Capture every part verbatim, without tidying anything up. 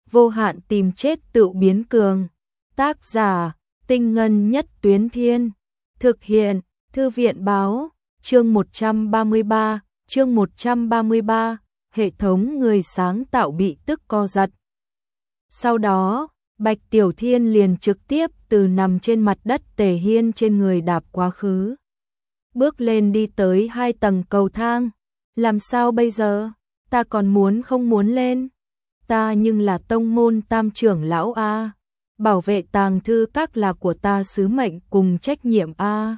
vô hạn tìm chết tự biến cường. Tác giả, Tinh Ngân Nhất Tuyến Thiên. Thực hiện, Thư viện Báo. Chương một trăm ba mươi ba, chương một trăm ba mươi ba, hệ thống người sáng tạo bị tức co giật. Sau đó, Bạch Tiểu Thiên liền trực tiếp từ nằm trên mặt đất Tề Hiên trên người đạp quá khứ. Bước lên đi tới hai tầng cầu thang. Làm sao bây giờ? Ta còn muốn không muốn lên? Ta nhưng là tông môn tam trưởng lão A. Bảo vệ tàng thư các là của ta sứ mệnh cùng trách nhiệm A.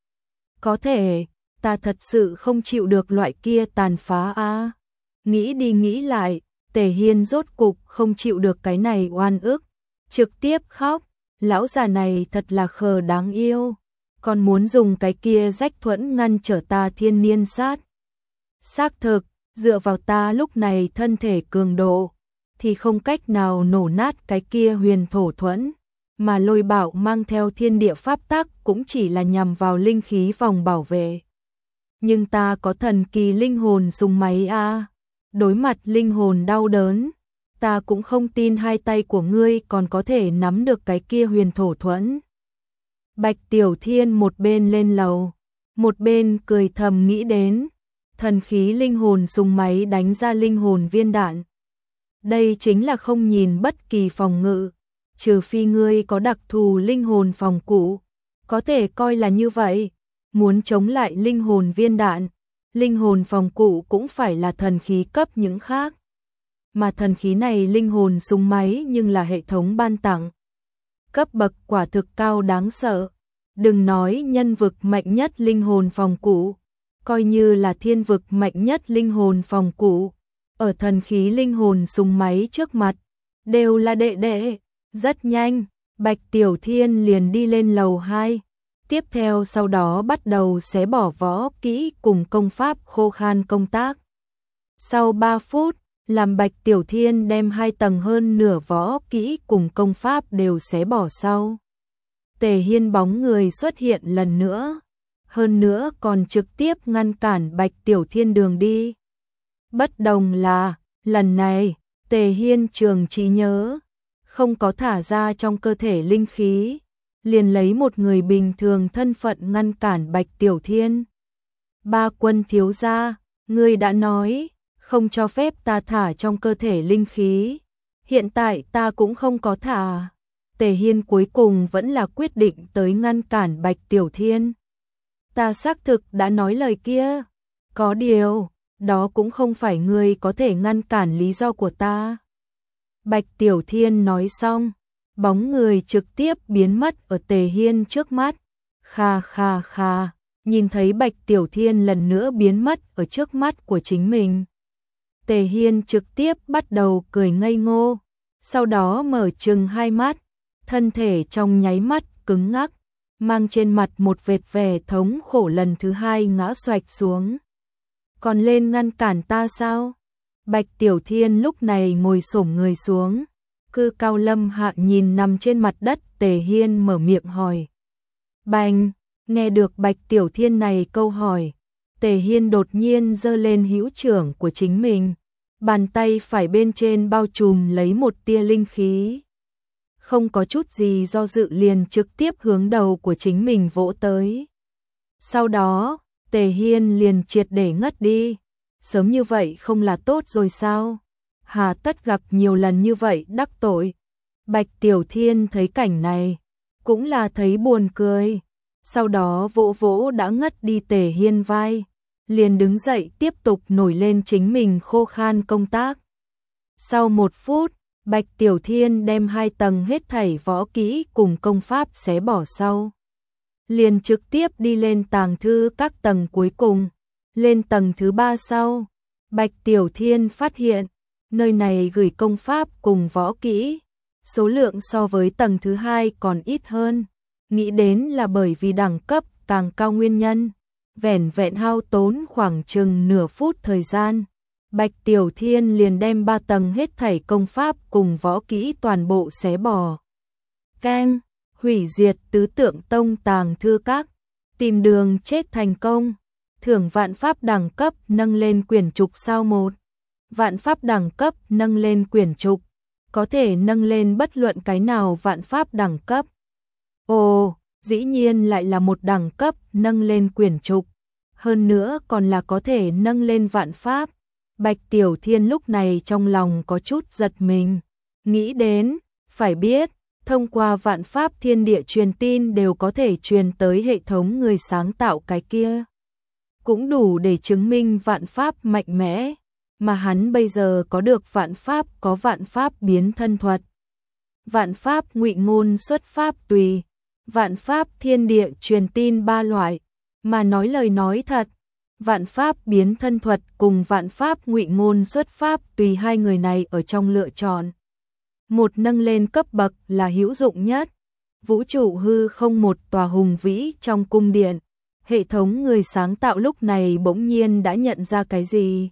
Có thể, ta thật sự không chịu được loại kia tàn phá A. Nghĩ đi nghĩ lại, Tề Hiên rốt cục không chịu được cái này oan ức. Trực tiếp khóc, lão già này thật là khờ đáng yêu. Còn muốn dùng cái kia rách thuẫn ngăn trở ta thiên niên sát. Xác thực, dựa vào ta lúc này thân thể cường độ, thì không cách nào nổ nát cái kia huyền thổ thuẫn, mà Lôi Bảo mang theo thiên địa pháp tắc cũng chỉ là nhằm vào linh khí vòng bảo vệ. Nhưng ta có thần kỳ linh hồn súng máy a, đối mặt linh hồn đau đớn, ta cũng không tin hai tay của ngươi còn có thể nắm được cái kia huyền thổ thuẫn. Bạch Tiểu Thiên một bên lên lầu, một bên cười thầm nghĩ đến, thần khí linh hồn súng máy đánh ra linh hồn viên đạn. Đây chính là không nhìn bất kỳ phòng ngự, trừ phi ngươi có đặc thù linh hồn phòng cụ, có thể coi là như vậy. Muốn chống lại linh hồn viên đạn, linh hồn phòng cụ cũng phải là thần khí cấp những khác. Mà thần khí này linh hồn súng máy nhưng là hệ thống ban tặng. Cấp bậc quả thực cao đáng sợ. Đừng nói nhân vực mạnh nhất linh hồn phòng cụ, coi như là thiên vực mạnh nhất linh hồn phòng cụ, ở thần khí linh hồn súng máy trước mặt, đều là đệ đệ. Rất nhanh, Bạch Tiểu Thiên liền đi lên lầu hai. Tiếp theo sau đó bắt đầu xé bỏ võ kỹ cùng công pháp khô khan công tác. Sau ba phút, làm Bạch Tiểu Thiên đem hai tầng hơn nửa võ kỹ cùng công pháp đều xé bỏ sau. Tề Hiên bóng người xuất hiện lần nữa, hơn nữa còn trực tiếp ngăn cản Bạch Tiểu Thiên đường đi. Bất đồng là, lần này, Tề Hiên trường trí nhớ, không có thả ra trong cơ thể linh khí, liền lấy một người bình thường thân phận ngăn cản Bạch Tiểu Thiên. Ba Quân thiếu gia, ngươi đã nói, không cho phép ta thả trong cơ thể linh khí. Hiện tại ta cũng không có thả. Tề Hiên cuối cùng vẫn là quyết định tới ngăn cản Bạch Tiểu Thiên. Ta xác thực đã nói lời kia. Có điều, đó cũng không phải ngươi có thể ngăn cản lý do của ta. Bạch Tiểu Thiên nói xong, bóng người trực tiếp biến mất ở Tề Hiên trước mắt. Kha kha kha, nhìn thấy Bạch Tiểu Thiên lần nữa biến mất ở trước mắt của chính mình. Tề Hiên trực tiếp bắt đầu cười ngây ngô, sau đó mở trừng hai mắt, thân thể trong nháy mắt cứng ngắc, mang trên mặt một vệt vẻ thống khổ lần thứ hai ngã xoạch xuống. Còn lên ngăn cản ta sao? Bạch Tiểu Thiên lúc này ngồi xổm người xuống, cư cao lâm hạ nhìn nằm trên mặt đất Tề Hiên mở miệng hỏi. Bành, nghe được Bạch Tiểu Thiên này câu hỏi, Tề Hiên đột nhiên giơ lên hữu trưởng của chính mình, bàn tay phải bên trên bao trùm lấy một tia linh khí. Không có chút gì do dự liền trực tiếp hướng đầu của chính mình vỗ tới. Sau đó, Tề Hiên liền triệt để ngất đi. Sớm như vậy không là tốt rồi sao? Hà tất gặp nhiều lần như vậy đắc tội. Bạch Tiểu Thiên thấy cảnh này, cũng là thấy buồn cười. Sau đó vỗ vỗ đã ngất đi Tề Hiên vai, liền đứng dậy tiếp tục nổi lên chính mình khô khan công tác. Sau một phút, Bạch Tiểu Thiên đem hai tầng hết thảy võ kỹ cùng công pháp xé bỏ sau. Liền trực tiếp đi lên tàng thư các tầng cuối cùng. Lên tầng thứ ba sau, Bạch Tiểu Thiên phát hiện, nơi này gửi công pháp cùng võ kỹ, số lượng so với tầng thứ hai còn ít hơn. Nghĩ đến là bởi vì đẳng cấp càng cao nguyên nhân, vẻn vẹn hao tốn khoảng chừng nửa phút thời gian. Bạch Tiểu Thiên liền đem ba tầng hết thảy công pháp cùng võ kỹ toàn bộ xé bỏ. Keng, hủy diệt tứ tượng tông tàng thư các, tìm đường chết thành công. Thưởng vạn pháp đẳng cấp nâng lên quyển trục sao một. Vạn pháp đẳng cấp nâng lên quyển trục. có thể nâng lên bất luận cái nào vạn pháp đẳng cấp. Ồ, dĩ nhiên lại là một đẳng cấp nâng lên quyển trục, hơn nữa còn là có thể nâng lên vạn pháp. Bạch Tiểu Thiên lúc này trong lòng có chút giật mình, nghĩ đến, phải biết, thông qua vạn pháp thiên địa truyền tin đều có thể truyền tới hệ thống người sáng tạo cái kia. Cũng đủ để chứng minh vạn pháp mạnh mẽ, mà hắn bây giờ có được vạn pháp có vạn pháp biến thân thuật. Vạn pháp ngụy ngôn xuất pháp tùy, vạn pháp thiên địa truyền tin ba loại, mà nói lời nói thật, vạn pháp biến thân thuật cùng vạn pháp ngụy ngôn xuất pháp tùy hai người này ở trong lựa chọn. Một nâng lên cấp bậc là hữu dụng nhất. Vũ trụ hư không một tòa hùng vĩ trong cung điện, hệ thống người sáng tạo lúc này bỗng nhiên đã nhận ra cái gì.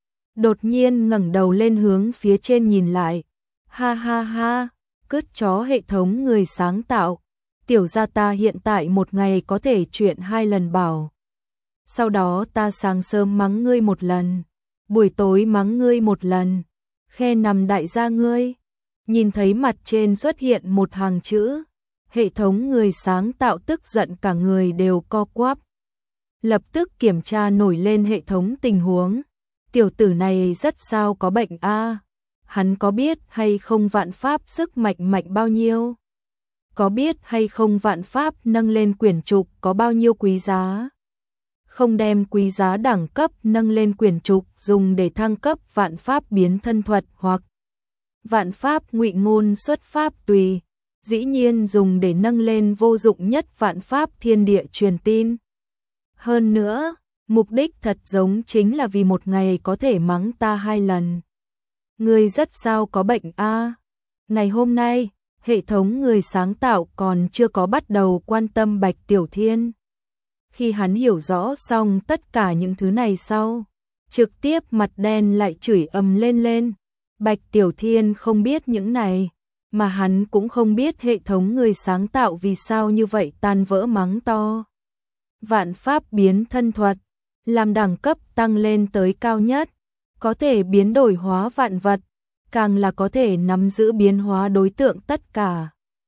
Đột nhiên ngẩng đầu lên hướng phía trên nhìn lại. Ha ha ha, cứt chó hệ thống người sáng tạo. Tiểu gia ta hiện tại một ngày có thể chuyển hai lần bảo. Sau đó ta sáng sớm mắng ngươi một lần, buổi tối mắng ngươi một lần. Khe nằm đại gia ngươi. Nhìn thấy mặt trên xuất hiện một hàng chữ, hệ thống người sáng tạo tức giận cả người đều co quắp. Lập tức kiểm tra nổi lên hệ thống tình huống. Tiểu tử này rất sao có bệnh a? À? Hắn có biết hay không vạn pháp sức mạnh mạnh bao nhiêu? Có biết hay không vạn pháp nâng lên quyển trục có bao nhiêu quý giá? Không đem quý giá đẳng cấp nâng lên quyển trục dùng để thăng cấp vạn pháp biến thân thuật hoặc vạn pháp ngụy ngôn xuất pháp tùy, dĩ nhiên dùng để nâng lên vô dụng nhất vạn pháp thiên địa truyền tin. Hơn nữa, mục đích thật giống chính là vì một ngày có thể mắng ta hai lần. Người rất sao có bệnh a? À? Ngày hôm nay, hệ thống người sáng tạo còn chưa có bắt đầu quan tâm Bạch Tiểu Thiên. Khi hắn hiểu rõ xong tất cả những thứ này sau, trực tiếp mặt đen lại chửi ầm lên lên. Bạch Tiểu Thiên không biết những này, mà hắn cũng không biết hệ thống người sáng tạo vì sao như vậy tan vỡ mắng to. Vạn pháp biến thân thuật, làm đẳng cấp tăng lên tới cao nhất, có thể biến đổi hóa vạn vật, càng là có thể nắm giữ biến hóa đối tượng tất cả.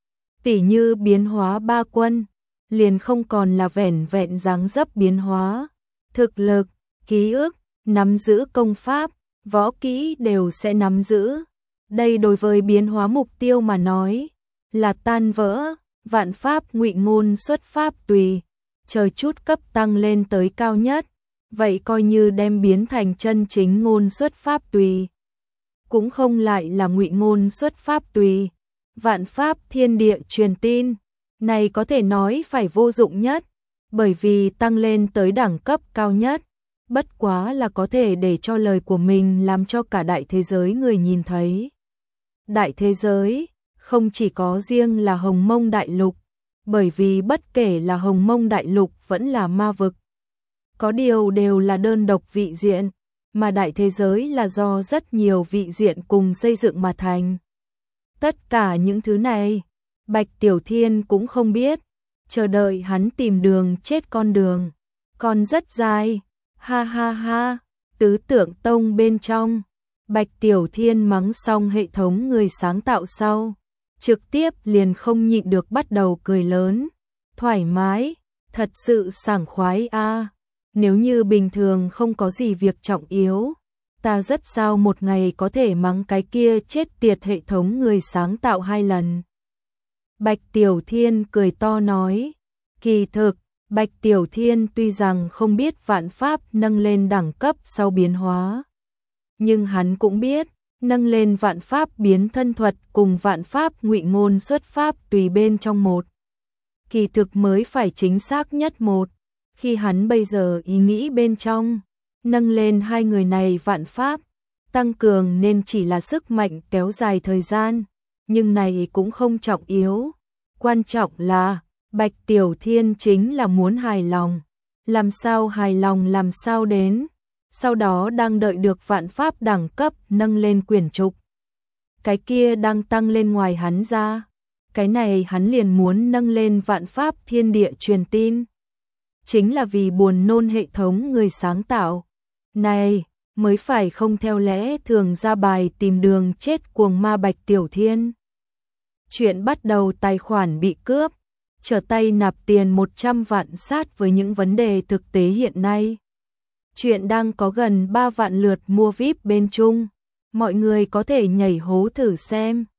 Tỉ như biến hóa ba quân, liền không còn là vẻn vẹn dáng dấp biến hóa, thực lực, ký ức, nắm giữ công pháp, võ kỹ đều sẽ nắm giữ. Đây đối với biến hóa mục tiêu mà nói, là tan vỡ, vạn pháp ngụy ngôn xuất pháp tùy, chờ chút cấp tăng lên tới cao nhất, vậy coi như đem biến thành chân chính ngôn xuất pháp tùy. Cũng không lại là ngụy ngôn xuất pháp tùy, vạn pháp thiên địa truyền tin, này có thể nói phải vô dụng nhất, bởi vì tăng lên tới đẳng cấp cao nhất. Bất quá là có thể để cho lời của mình làm cho cả đại thế giới người nhìn thấy. Đại thế giới, không chỉ có riêng là Hồng Mông Đại Lục, bởi vì bất kể là Hồng Mông Đại Lục vẫn là ma vực. Có điều đều là đơn độc vị diện, mà đại thế giới là do rất nhiều vị diện cùng xây dựng mà thành. Tất cả những thứ này, Bạch Tiểu Thiên cũng không biết, chờ đợi hắn tìm đường chết con đường, còn rất dài. Ha ha ha, tứ tượng tông bên trong, Bạch Tiểu Thiên mắng xong hệ thống người sáng tạo sau, trực tiếp liền không nhịn được bắt đầu cười lớn, thoải mái, thật sự sảng khoái a. À. Nếu như bình thường không có gì việc trọng yếu, ta rất sao một ngày có thể mắng cái kia chết tiệt hệ thống người sáng tạo hai lần. Bạch Tiểu Thiên cười to nói, kỳ thực, Bạch Tiểu Thiên tuy rằng không biết vạn pháp nâng lên đẳng cấp sau biến hóa, nhưng hắn cũng biết, nâng lên vạn pháp biến thân thuật cùng vạn pháp ngụy ngôn xuất pháp tùy bên trong một. Kỳ thực mới phải chính xác nhất một, khi hắn bây giờ ý nghĩ bên trong, nâng lên hai người này vạn pháp, tăng cường nên chỉ là sức mạnh kéo dài thời gian, nhưng này cũng không trọng yếu, quan trọng là Bạch Tiểu Thiên chính là muốn hài lòng, làm sao hài lòng làm sao đến, sau đó đang đợi được vạn pháp đẳng cấp nâng lên quyển trục. Cái kia đang tăng lên ngoài hắn ra, cái này hắn liền muốn nâng lên vạn pháp thiên địa truyền tin. Chính là vì buồn nôn hệ thống người sáng tạo. Này, mới phải không theo lẽ thường ra bài tìm đường chết cuồng ma Bạch Tiểu Thiên. Chuyện bắt đầu tài khoản bị cướp, trở tay nạp tiền một trăm vạn sát với những vấn đề thực tế hiện nay. Chuyện đang có gần ba vạn lượt mua vi ai pi bên Trung, mọi người có thể nhảy hố thử xem.